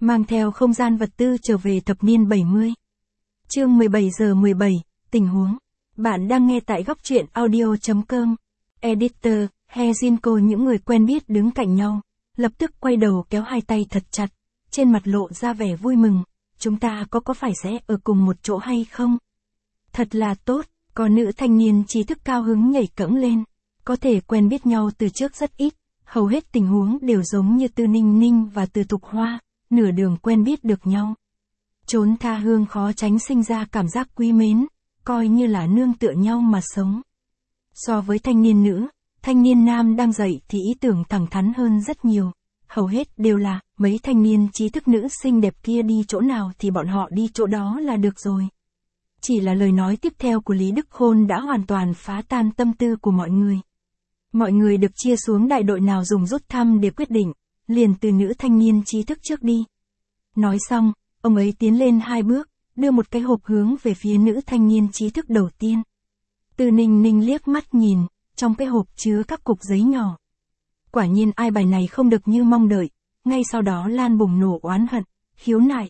mang theo không gian vật tư trở về thập niên 70. Chương 17 giờ 17, tình huống. Bạn đang nghe tại góc truyện audio.com. Editor, Hejinko. Những người quen biết đứng cạnh nhau, lập tức quay đầu kéo hai tay thật chặt, trên mặt lộ ra vẻ vui mừng. Chúng ta có phải sẽ ở cùng một chỗ hay không? Thật là tốt, có nữ thanh niên trí thức cao hứng nhảy cẫng lên. Có thể quen biết nhau từ trước rất ít, hầu hết tình huống đều giống như Tư Ninh Ninh và Từ Thục Hoa, nửa đường quen biết được nhau. Chốn tha hương khó tránh sinh ra cảm giác quý mến, coi như là nương tựa nhau mà sống. So với thanh niên nữ, thanh niên nam đang dạy thì ý tưởng thẳng thắn hơn rất nhiều. Hầu hết đều là, mấy thanh niên trí thức nữ xinh đẹp kia đi chỗ nào thì bọn họ đi chỗ đó là được rồi. Chỉ là lời nói tiếp theo của Lý Đức Khôn đã hoàn toàn phá tan tâm tư của mọi người. Mọi người được chia xuống đại đội nào dùng rút thăm để quyết định, liền từ nữ thanh niên trí thức trước đi. Nói xong, ông ấy tiến lên 2 bước, đưa một cái hộp hướng về phía nữ thanh niên trí thức đầu tiên. Từ Ninh Ninh liếc mắt nhìn, trong cái hộp chứa các cục giấy nhỏ. Quả nhiên ai bài này không được như mong đợi, ngay sau đó Lan bùng nổ oán hận, khiếu nại.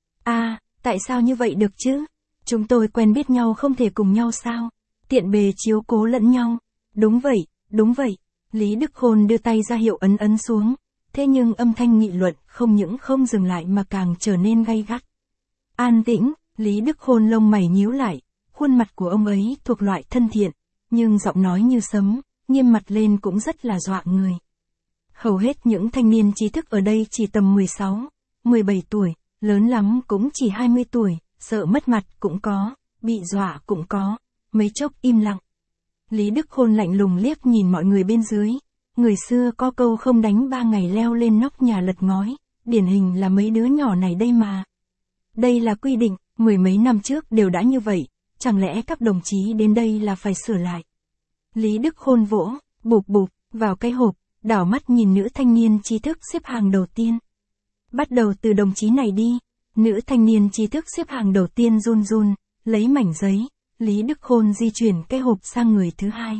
Tại sao như vậy được chứ? Chúng tôi quen biết nhau không thể cùng nhau sao? Tiện bề chiếu cố lẫn nhau. Đúng vậy. Lý Đức Khôn đưa tay ra hiệu ấn xuống. Thế nhưng âm thanh nghị luận không những không dừng lại mà càng trở nên gay gắt. An tĩnh, Lý Đức Khôn lông mày nhíu lại, khuôn mặt của ông ấy thuộc loại thân thiện, nhưng giọng nói như sấm, nghiêm mặt lên cũng rất là dọa người. Hầu hết những thanh niên trí thức ở đây chỉ tầm 16, 17 tuổi, lớn lắm cũng chỉ 20 tuổi, sợ mất mặt cũng có, bị dọa cũng có, mấy chốc im lặng. Lý Đức Khôn lạnh lùng liếc nhìn mọi người bên dưới. Người xưa có câu không đánh 3 ngày leo lên nóc nhà lật ngói, điển hình là mấy đứa nhỏ này đây mà. Đây là quy định, 10 mấy năm trước đều đã như vậy, chẳng lẽ các đồng chí đến đây là phải sửa lại. Lý Đức Khôn vỗ, bụp, vào cái hộp, đảo mắt nhìn nữ thanh niên trí thức xếp hàng đầu tiên. Bắt đầu từ đồng chí này đi. Nữ thanh niên trí thức xếp hàng đầu tiên run, lấy mảnh giấy, Lý Đức Khôn di chuyển cái hộp sang người thứ hai.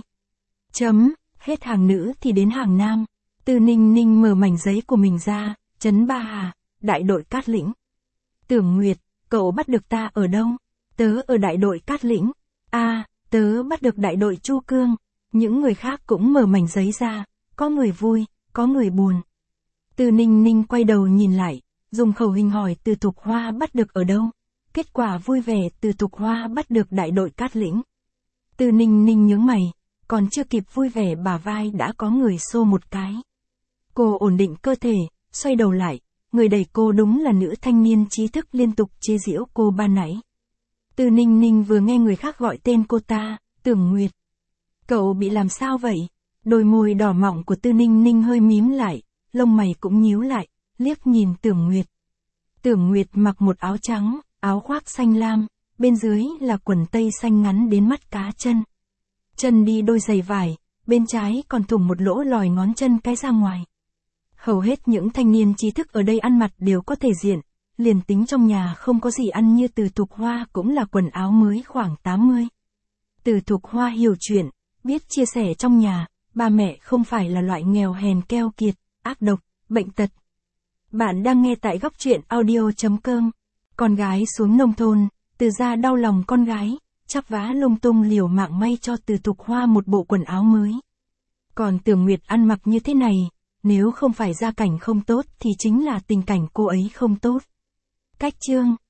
Hết hàng nữ thì đến hàng nam. Từ Ninh Ninh mở mảnh giấy của mình ra, Trấn Ba Hà, đại đội Cát Lĩnh. Tưởng Nguyệt, cậu bắt được ta ở đâu? Tớ ở đại đội Cát Lĩnh. Tớ bắt được đại đội Chu Cương. Những người khác cũng mở mảnh giấy ra, có người vui, có người buồn. Từ Ninh Ninh quay đầu nhìn lại, dùng khẩu hình hỏi Từ Thục Hoa bắt được ở đâu. Kết quả vui vẻ, Từ Thục Hoa bắt được đại đội Cát Lĩnh. Từ Ninh Ninh nhướng mày, còn chưa kịp vui vẻ bả vai đã có người xô một cái. Cô ổn định cơ thể, xoay đầu lại, người đẩy cô đúng là nữ thanh niên trí thức liên tục chế giễu cô ban nãy. Từ Ninh Ninh vừa nghe người khác gọi tên cô ta, Tưởng Nguyệt. Cậu bị làm sao vậy? Đôi môi đỏ mọng của Từ Ninh Ninh hơi mím lại, lông mày cũng nhíu lại, liếc nhìn Tưởng Nguyệt. Tưởng Nguyệt mặc một áo trắng, áo khoác xanh lam, bên dưới là quần tây xanh ngắn đến mắt cá chân. Chân đi đôi giày vải, bên trái còn thủng một lỗ lòi ngón chân cái ra ngoài. Hầu hết những thanh niên trí thức ở đây ăn mặc đều có thể diện, liền tính trong nhà không có gì ăn như Từ Thục Hoa cũng là quần áo mới khoảng 80. Từ Thục Hoa hiểu chuyện, biết chia sẻ trong nhà, ba mẹ không phải là loại nghèo hèn keo kiệt, ác độc, bệnh tật. Bạn đang nghe tại góc truyện audio.com. Con gái xuống nông thôn, Từ gia đau lòng con gái, chắp vá lung tung liều mạng may cho Từ Thục Hoa một bộ quần áo mới. Còn Tưởng Nguyệt ăn mặc như thế này, nếu không phải gia cảnh không tốt thì chính là tình cảnh cô ấy không tốt. Cách chương